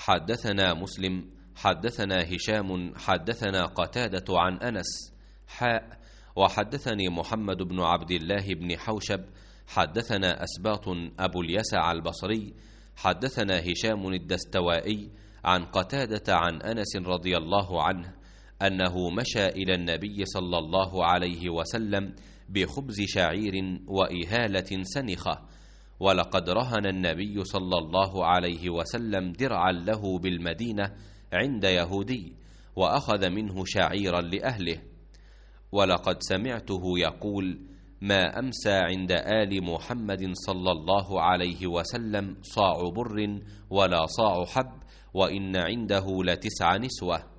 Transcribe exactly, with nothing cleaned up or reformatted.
حدثنا مسلم حدثنا هشام حدثنا قتادة عن أنس حاء وحدثني محمد بن عبد الله بن حوشب حدثنا أسباط أبو اليسع البصري حدثنا هشام الدستوائي عن قتادة عن أنس رضي الله عنه أنه مشى إلى النبي صلى الله عليه وسلم بخبز شعير وإهالة سنخة، ولقد رهن النبي صلى الله عليه وسلم درعا له بالمدينة عند يهودي وأخذ منه شعيرا لأهله، ولقد سمعته يقول: ما أمسى عند آل محمد صلى الله عليه وسلم صاع بر ولا صاع حب، وإن عنده لتسع نسوة.